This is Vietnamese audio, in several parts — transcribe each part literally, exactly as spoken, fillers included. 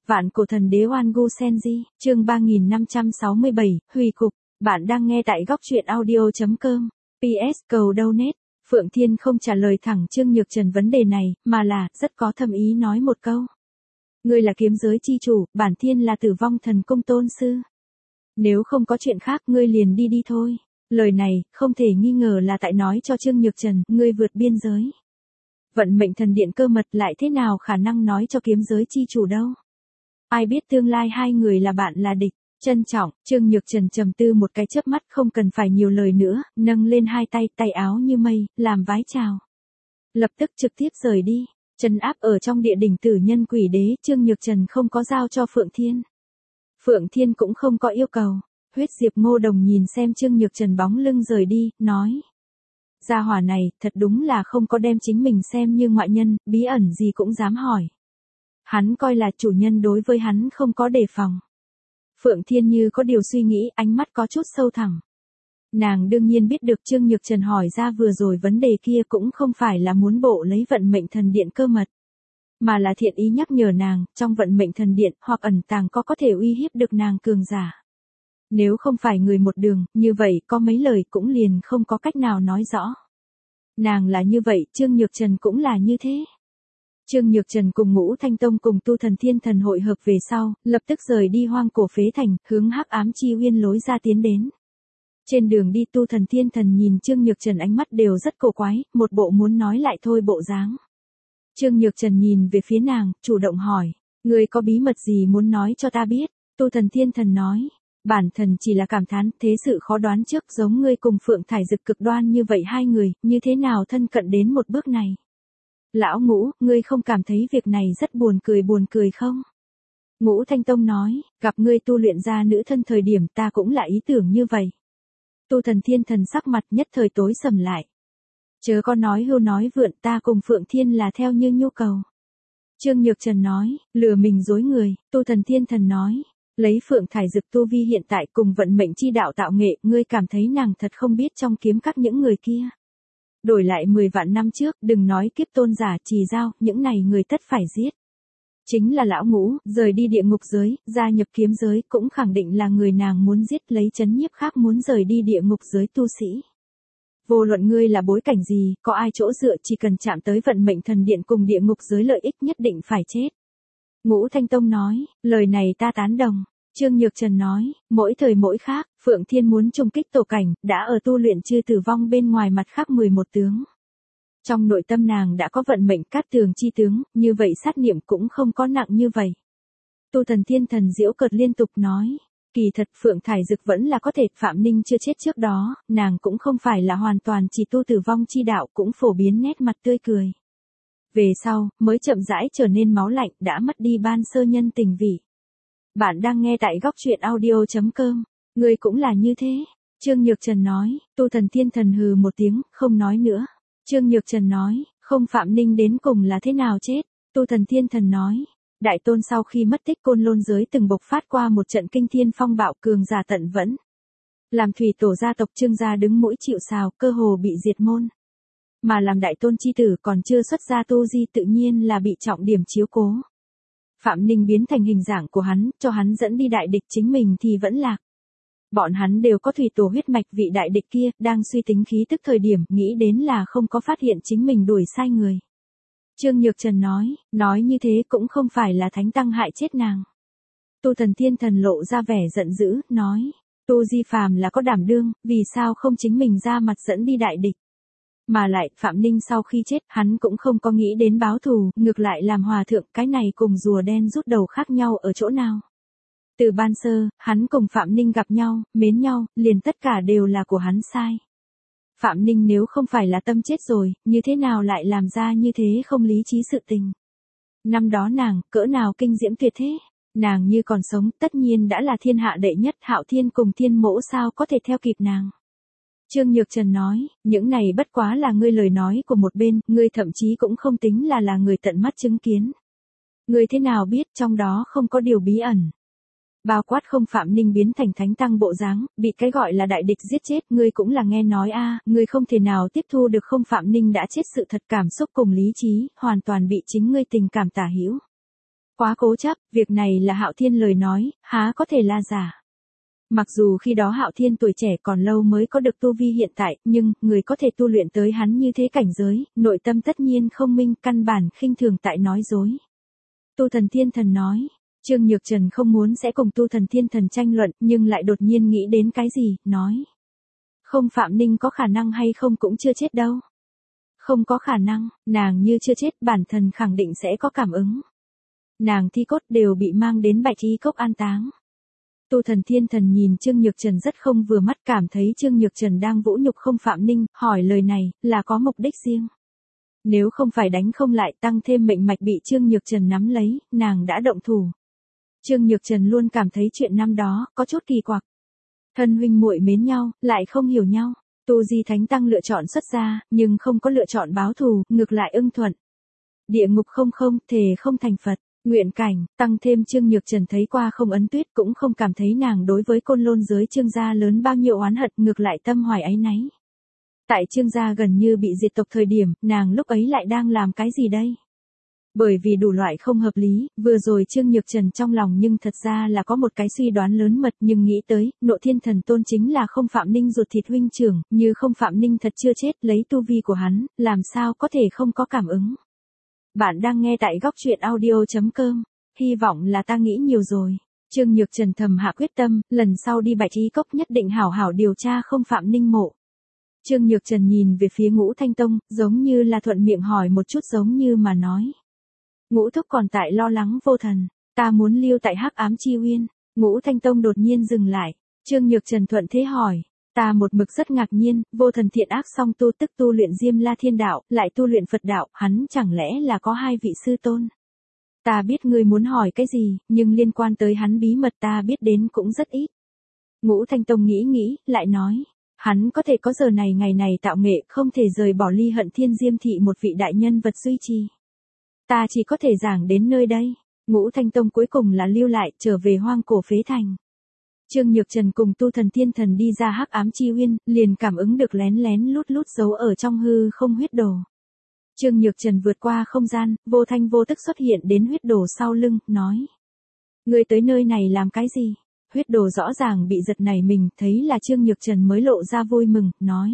Vạn cổ thần đế Oan Gu Senji, chương ba nghìn năm trăm sáu mươi bảy, hủy cục. Bạn đang nghe tại góc truyện audio chấm com. pê ét cầu donate. Phượng Thiên không trả lời thẳng Trương Nhược Trần vấn đề này, mà là, rất có thâm ý nói một câu. Ngươi là kiếm giới chi chủ, bản thiên là tử vong thần công tôn sư. Nếu không có chuyện khác ngươi liền đi đi thôi. Lời này, không thể nghi ngờ là tại nói cho Trương Nhược Trần, ngươi vượt biên giới. Vận mệnh thần điện cơ mật lại thế nào khả năng nói cho kiếm giới chi chủ đâu. Ai biết tương lai hai người là bạn là địch. Trân trọng, Trương Nhược Trần trầm tư một cái chớp mắt không cần phải nhiều lời nữa, nâng lên hai tay, tay áo như mây, làm vái chào. Lập tức trực tiếp rời đi, trấn áp ở trong địa đỉnh tử nhân quỷ đế, Trương Nhược Trần không có giao cho Phượng Thiên. Phượng Thiên cũng không có yêu cầu. Huyết Diệp Ngô Đồng nhìn xem Trương Nhược Trần bóng lưng rời đi, nói. Gia hỏa này, thật đúng là không có đem chính mình xem như ngoại nhân, bí ẩn gì cũng dám hỏi. Hắn coi là chủ nhân đối với hắn không có đề phòng. Phượng Thiên như có điều suy nghĩ, ánh mắt có chút sâu thẳm. Nàng đương nhiên biết được Trương Nhược Trần hỏi ra vừa rồi vấn đề kia cũng không phải là muốn bộ lấy vận mệnh thần điện cơ mật. Mà là thiện ý nhắc nhở nàng, trong vận mệnh thần điện hoặc ẩn tàng có có thể uy hiếp được nàng cường giả. Nếu không phải người một đường, như vậy có mấy lời cũng liền không có cách nào nói rõ. Nàng là như vậy, Trương Nhược Trần cũng là như thế. Trương Nhược Trần cùng Ngũ Thanh Tông cùng Tu Thần Thiên Thần hội hợp về sau, lập tức rời đi hoang cổ phế thành, hướng hắc ám chi uyên lối ra tiến đến. Trên đường đi Tu Thần Thiên Thần nhìn Trương Nhược Trần ánh mắt đều rất cổ quái, một bộ muốn nói lại thôi bộ dáng. Trương Nhược Trần nhìn về phía nàng, chủ động hỏi, ngươi có bí mật gì muốn nói cho ta biết? Tu Thần Thiên Thần nói, bản thần chỉ là cảm thán, thế sự khó đoán trước, giống ngươi cùng Phượng Thải Dực cực đoan như vậy hai người, như thế nào thân cận đến một bước này? Lão Ngũ, ngươi không cảm thấy việc này rất buồn cười buồn cười không? Ngũ Thanh Tông nói, gặp ngươi tu luyện ra nữ thân thời điểm ta cũng là ý tưởng như vậy. Tu Thần Thiên Thần sắc mặt nhất thời tối sầm lại. Chớ có nói hưu nói vượn, ta cùng Phượng Thiên là theo như nhu cầu. Trương Nhược Trần nói, lừa mình dối người. Tu Thần Thiên Thần nói, lấy Phượng Thải Dực tu vi hiện tại cùng vận mệnh chi đạo tạo nghệ, ngươi cảm thấy nàng thật không biết trong kiếm các những người kia. Đổi lại mười vạn năm trước, đừng nói kiếp tôn giả trì giao, những này người tất phải giết. Chính là lão Ngũ, rời đi địa ngục giới, gia nhập kiếm giới, cũng khẳng định là người nàng muốn giết, lấy chấn nhiếp khác muốn rời đi địa ngục giới tu sĩ. Vô luận ngươi là bối cảnh gì, có ai chỗ dựa, chỉ cần chạm tới vận mệnh thần điện cùng địa ngục giới lợi ích nhất định phải chết. Ngũ Thanh Tông nói, lời này ta tán đồng. Trương Nhược Trần nói, mỗi thời mỗi khác, Phượng Thiên muốn trùng kích tổ cảnh, đã ở tu luyện chưa tử vong bên ngoài mặt khác mười một tướng. Trong nội tâm nàng đã có vận mệnh cát tường chi tướng, như vậy sát niệm cũng không có nặng như vậy. Tu Thần Thiên Thần giễu cợt liên tục nói, kỳ thật Phượng Thải Dực vẫn là có thể, Phạm Ninh chưa chết trước đó, nàng cũng không phải là hoàn toàn chỉ tu tử vong chi đạo, cũng phổ biến nét mặt tươi cười. Về sau, mới chậm rãi trở nên máu lạnh, đã mất đi ban sơ nhân tình vị. Bạn đang nghe tại góc truyện audio chấm com. Ngươi cũng là như thế. Trương Nhược Trần nói, Tu Thần Thiên Thần hừ một tiếng, không nói nữa. Trương Nhược Trần nói, không Phạm Ninh đến cùng là thế nào chết? Tu Thần Thiên Thần nói, Đại Tôn sau khi mất tích Côn Lôn giới từng bộc phát qua một trận kinh thiên phong bạo, cường giả tận vẫn. Làm thủy tổ gia tộc Trương gia đứng mũi chịu sào, cơ hồ bị diệt môn. Mà làm Đại Tôn chi tử còn chưa xuất gia tu di tự nhiên là bị trọng điểm chiếu cố. Phạm Ninh biến thành hình dạng của hắn, cho hắn dẫn đi đại địch, chính mình thì vẫn lạc. Bọn hắn đều có thủy tổ huyết mạch, vị đại địch kia, đang suy tính khí tức thời điểm, nghĩ đến là không có phát hiện chính mình đuổi sai người. Trương Nhược Trần nói, nói như thế cũng không phải là thánh tăng hại chết nàng. Tu Thần Thiên Thần lộ ra vẻ giận dữ, nói, Tu Di phàm là có đảm đương, vì sao không chính mình ra mặt dẫn đi đại địch. Mà lại, Phạm Ninh sau khi chết, hắn cũng không có nghĩ đến báo thù, ngược lại làm hòa thượng, cái này cùng rùa đen rút đầu khác nhau ở chỗ nào. Từ ban sơ, hắn cùng Phạm Ninh gặp nhau, mến nhau, liền tất cả đều là của hắn sai. Phạm Ninh nếu không phải là tâm chết rồi, như thế nào lại làm ra như thế không lý trí sự tình. Năm đó nàng, cỡ nào kinh diễm tuyệt thế, nàng như còn sống, tất nhiên đã là thiên hạ đệ nhất, Hạo Thiên cùng Thiên Mỗ sao có thể theo kịp nàng. Trương Nhược Trần nói, những này bất quá là ngươi lời nói của một bên, ngươi thậm chí cũng không tính là là người tận mắt chứng kiến. Ngươi thế nào biết trong đó không có điều bí ẩn. Bao quát không Phạm Ninh biến thành thánh tăng bộ dáng, bị cái gọi là đại địch giết chết, ngươi cũng là nghe nói a, à, ngươi không thể nào tiếp thu được không Phạm Ninh đã chết sự thật, cảm xúc cùng lý trí, hoàn toàn bị chính ngươi tình cảm tả hữu. Quá cố chấp, việc này là Hạo Thiên lời nói, há có thể là giả. Mặc dù khi đó Hạo Thiên tuổi trẻ còn lâu mới có được tu vi hiện tại, nhưng, người có thể tu luyện tới hắn như thế cảnh giới, nội tâm tất nhiên không minh, căn bản khinh thường tại nói dối. Tu Thần Thiên Thần nói, Trương Nhược Trần không muốn sẽ cùng Tu Thần Thiên Thần tranh luận, nhưng lại đột nhiên nghĩ đến cái gì, nói. Không Phạm Ninh có khả năng hay không cũng chưa chết đâu. Không có khả năng, nàng như chưa chết bản thân khẳng định sẽ có cảm ứng. Nàng thi cốt đều bị mang đến Bạch Y Cốc an táng. Tu Thần Thiên Thần nhìn Trương Nhược Trần rất không vừa mắt, cảm thấy Trương Nhược Trần đang vũ nhục Không Phạm Ninh, hỏi lời này, là có mục đích riêng. Nếu không phải đánh không lại, tăng thêm mệnh mạch bị Trương Nhược Trần nắm lấy, nàng đã động thủ. Trương Nhược Trần luôn cảm thấy chuyện năm đó, có chút kỳ quặc. Thân huynh muội mến nhau, lại không hiểu nhau. Tu Di Thánh Tăng lựa chọn xuất gia, nhưng không có lựa chọn báo thù, ngược lại ưng thuận. Địa ngục không không, thề không thành Phật. Nguyện cảnh, tăng thêm Trương Nhược Trần thấy qua Không Ấn Tuyết cũng không cảm thấy nàng đối với Côn Lôn giới Trương gia lớn bao nhiêu oán hận, ngược lại tâm hoài áy náy. Tại Trương gia gần như bị diệt tộc thời điểm, nàng lúc ấy lại đang làm cái gì đây? Bởi vì đủ loại không hợp lý, vừa rồi Trương Nhược Trần trong lòng nhưng thật ra là có một cái suy đoán lớn mật, nhưng nghĩ tới, Nộ Thiên Thần Tôn chính là Không Phạm Ninh ruột thịt huynh trưởng, như Không Phạm Ninh thật chưa chết, lấy tu vi của hắn, làm sao có thể không có cảm ứng. Bạn đang nghe tại góc truyện audio.com, hy vọng là ta nghĩ nhiều rồi. Trương Nhược Trần thầm hạ quyết tâm, lần sau đi Bạch Y Cốc nhất định hảo hảo điều tra Không Phạm Ninh mộ. Trương Nhược Trần nhìn về phía Ngũ Thanh Tông, giống như là thuận miệng hỏi một chút giống như mà nói. Ngũ thúc còn tại lo lắng vô thần, ta muốn lưu tại Hắc Ám Chi Uyên. Ngũ Thanh Tông đột nhiên dừng lại, Trương Nhược Trần thuận thế hỏi. Ta một mực rất ngạc nhiên, vô thần thiện ác song tu tức tu luyện Diêm La Thiên Đạo, lại tu luyện Phật Đạo, hắn chẳng lẽ là có hai vị sư tôn? Ta biết ngươi muốn hỏi cái gì, nhưng liên quan tới hắn bí mật ta biết đến cũng rất ít. Ngũ Thanh Tông nghĩ nghĩ, lại nói, hắn có thể có giờ này ngày này tạo nghệ, không thể rời bỏ Ly Hận Thiên Diêm thị một vị đại nhân vật duy trì. Ta chỉ có thể giảng đến nơi đây. Ngũ Thanh Tông cuối cùng là lưu lại, trở về hoang cổ phế thành. Trương Nhược Trần cùng Tu Thần Thiên Thần đi ra Hắc Ám Chi Uyên, liền cảm ứng được lén lén lút lút giấu ở trong hư không huyết đồ. Trương Nhược Trần vượt qua không gian, vô thanh vô tức xuất hiện đến huyết đồ sau lưng, nói. Ngươi tới nơi này làm cái gì? Huyết đồ rõ ràng bị giật nảy mình, thấy là Trương Nhược Trần mới lộ ra vui mừng, nói.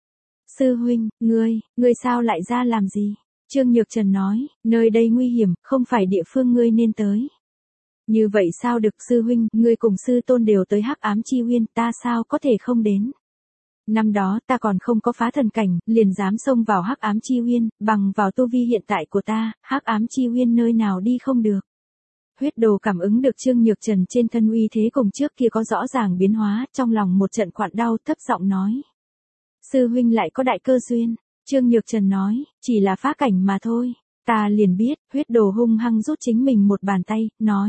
Sư huynh, ngươi, ngươi sao lại ra làm gì? Trương Nhược Trần nói, nơi đây nguy hiểm, không phải địa phương ngươi nên tới. Như vậy sao được sư huynh, ngươi cùng sư tôn đều tới Hắc Ám Chi Uyên, ta sao có thể không đến. Năm đó ta còn không có phá thần cảnh, liền dám xông vào Hắc Ám Chi Uyên, bằng vào tu vi hiện tại của ta, Hắc Ám Chi Uyên nơi nào đi không được. Huyết đồ cảm ứng được Trương Nhược Trần trên thân uy thế cùng trước kia có rõ ràng biến hóa, trong lòng một trận quặn đau, thấp giọng nói. Sư huynh lại có đại cơ duyên. Trương Nhược Trần nói, chỉ là phá cảnh mà thôi. Ta liền biết, huyết đồ hung hăng rút chính mình một bàn tay, nói.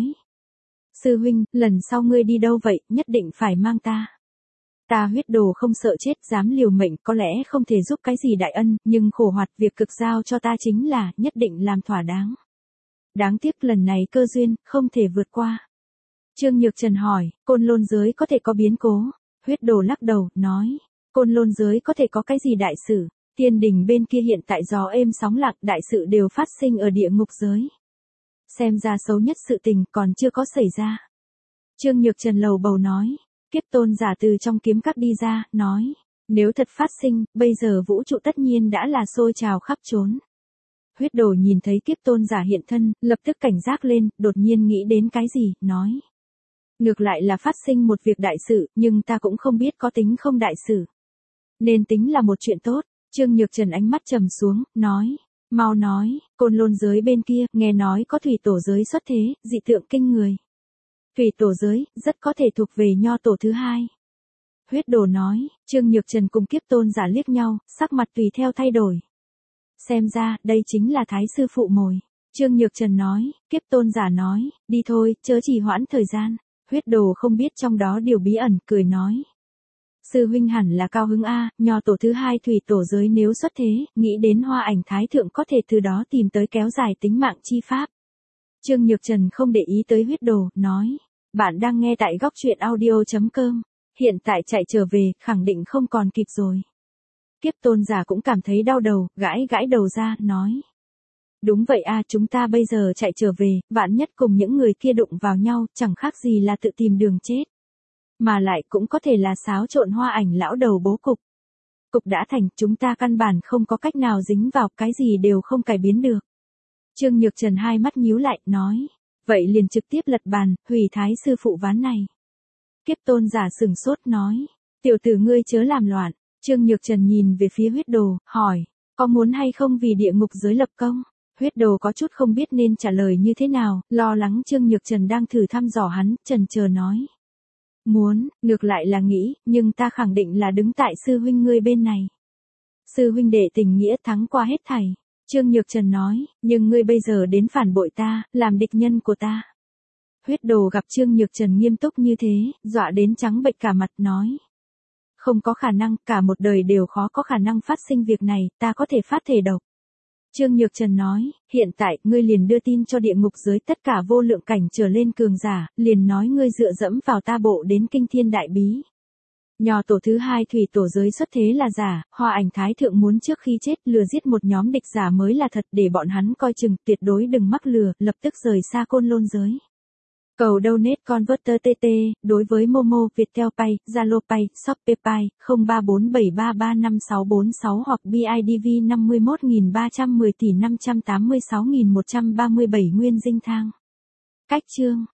Sư huynh, lần sau ngươi đi đâu vậy, nhất định phải mang ta. Ta huyết đồ không sợ chết, dám liều mệnh, có lẽ không thể giúp cái gì đại ân, nhưng khổ hoạt việc cực giao cho ta chính là, nhất định làm thỏa đáng. Đáng tiếc lần này cơ duyên, không thể vượt qua. Trương Nhược Trần hỏi, Côn Lôn giới có thể có biến cố? Huyết đồ lắc đầu, nói, Côn Lôn giới có thể có cái gì đại sự? Tiên đình bên kia hiện tại gió êm sóng lặng, đại sự đều phát sinh ở địa ngục giới. Xem ra xấu nhất sự tình còn chưa có xảy ra. Trương Nhược Trần lầu bầu nói, Kiếp Tôn giả từ trong kiếm các đi ra, nói, nếu thật phát sinh, bây giờ vũ trụ tất nhiên đã là sôi trào khắp trốn. Huyết đồ nhìn thấy Kiếp Tôn giả hiện thân, lập tức cảnh giác lên, đột nhiên nghĩ đến cái gì, nói. Ngược lại là phát sinh một việc đại sự, nhưng ta cũng không biết có tính không đại sự. Nên tính là một chuyện tốt. Trương Nhược Trần ánh mắt trầm xuống, nói, mau nói, Côn Lôn giới bên kia, nghe nói có thủy tổ giới xuất thế, dị tượng kinh người. Thủy tổ giới, rất có thể thuộc về nho tổ thứ hai. Huyết đồ nói, Trương Nhược Trần cùng Kiếp Tôn giả liếc nhau, sắc mặt tùy theo thay đổi. Xem ra, đây chính là thái sư phụ mồi. Trương Nhược Trần nói, Kiếp Tôn giả nói, đi thôi, chớ trì hoãn thời gian. Huyết đồ không biết trong đó điều bí ẩn, cười nói. Sư huynh hẳn là cao hứng A, nho tổ thứ hai thủy tổ giới nếu xuất thế, nghĩ đến Hoa Ảnh Thái Thượng có thể từ đó tìm tới kéo dài tính mạng chi pháp. Trương Nhược Trần không để ý tới huyết đồ, nói, bạn đang nghe tại góc truyện audio.com, hiện tại chạy trở về, khẳng định không còn kịp rồi. Kiếp Tôn giả cũng cảm thấy đau đầu, gãi gãi đầu ra, nói. Đúng vậy a, chúng ta bây giờ chạy trở về, vạn nhất cùng những người kia đụng vào nhau, chẳng khác gì là tự tìm đường chết. Mà lại cũng có thể là xáo trộn Hoa Ảnh lão đầu bố cục. Cục đã thành, chúng ta căn bản không có cách nào dính vào, cái gì đều không cải biến được. Trương Nhược Trần hai mắt nhíu lại, nói. Vậy liền trực tiếp lật bàn, hủy thái sư phụ ván này. Kiếp tôn giả sừng sốt nói. Tiểu tử ngươi chớ làm loạn. Trương Nhược Trần nhìn về phía huyết đồ, hỏi. Có muốn hay không vì địa ngục giới lập công? Huyết đồ có chút không biết nên trả lời như thế nào, lo lắng Trương Nhược Trần đang thử thăm dò hắn, chần chờ nói. Muốn, ngược lại là nghĩ, nhưng ta khẳng định là đứng tại sư huynh ngươi bên này. Sư huynh đệ tình nghĩa thắng qua hết thảy. Trương Nhược Trần nói, nhưng ngươi bây giờ đến phản bội ta, làm địch nhân của ta. Huyết đồ gặp Trương Nhược Trần nghiêm túc như thế, dọa đến trắng bệch cả mặt nói. Không có khả năng, cả một đời đều khó có khả năng phát sinh việc này, ta có thể phát thể độc. Trương Nhược Trần nói, hiện tại, ngươi liền đưa tin cho địa ngục giới tất cả vô lượng cảnh trở lên cường giả, liền nói ngươi dựa dẫm vào ta bộ đến kinh thiên đại bí. Nho tổ thứ hai thủy tổ giới xuất thế là giả, Hoa Ảnh thái thượng muốn trước khi chết lừa giết một nhóm địch giả mới là thật, để bọn hắn coi chừng, tuyệt đối đừng mắc lừa, lập tức rời xa Côn Lôn giới. Cầu donate converter tê tê, đối với Momo, Viettel Pay, Zalo Pay, Shopee Pay, không ba bốn bảy ba ba năm sáu bốn sáu hoặc bê i đê vê năm mươi mốt nghìn ba trăm mười tỷ năm trăm tám mươi sáu nghìn một trăm ba mươi bảy nguyên dinh thang. Cách chương